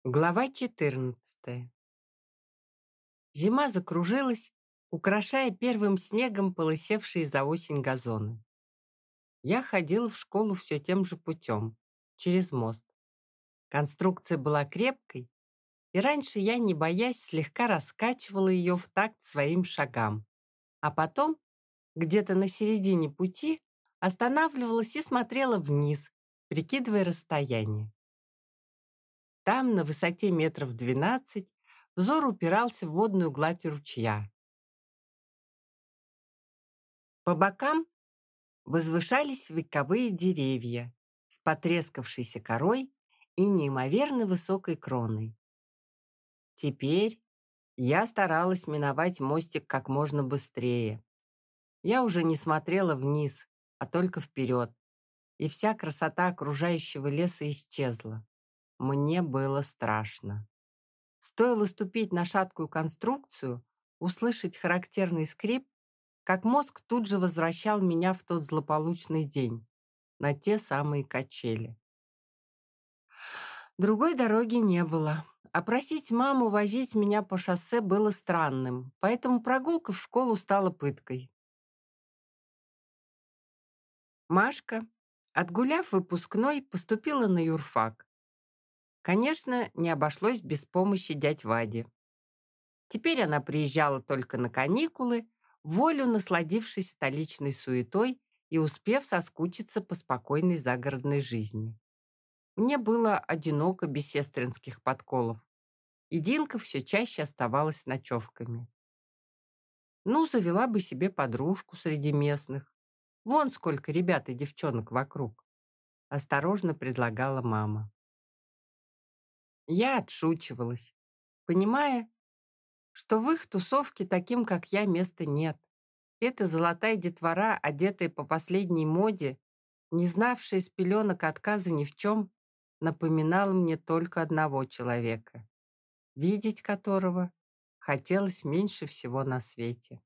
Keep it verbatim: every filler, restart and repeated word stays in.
Глава четырнадцатая. Зима закружилась, украшая первым снегом полысевшие за осень газоны. Я ходила в школу все тем же путем, через мост. Конструкция была крепкой, и раньше я, не боясь, слегка раскачивала ее в такт своим шагам. А потом, где-то на середине пути, останавливалась и смотрела вниз, прикидывая расстояние. Там, на высоте метров двенадцать, взор упирался в водную гладь ручья. По бокам возвышались вековые деревья с потрескавшейся корой и неимоверно высокой кроной. Теперь я старалась миновать мостик как можно быстрее. Я уже не смотрела вниз, а только вперед, и вся красота окружающего леса исчезла. Мне было страшно. Стоило ступить на шаткую конструкцию, услышать характерный скрип, как мозг тут же возвращал меня в тот злополучный день, на те самые качели. Другой дороги не было, а просить маму возить меня по шоссе было странным, поэтому прогулка в школу стала пыткой. Машка, отгуляв выпускной, поступила на юрфак. Конечно, не обошлось без помощи дядь Вади. Теперь она приезжала только на каникулы, волю насладившись столичной суетой и успев соскучиться по спокойной загородной жизни. Мне было одиноко без сестринских подколов, и Динка все чаще оставалась с ночевками. Ну, завела бы себе подружку среди местных. Вон сколько ребят и девчонок вокруг. Осторожно предлагала мама. Я отшучивалась, понимая, что в их тусовке таким, как я, места нет. Эта золотая детвора, одетая по последней моде, не знавшая с пеленок отказа ни в чем, напоминала мне только одного человека, видеть которого хотелось меньше всего на свете.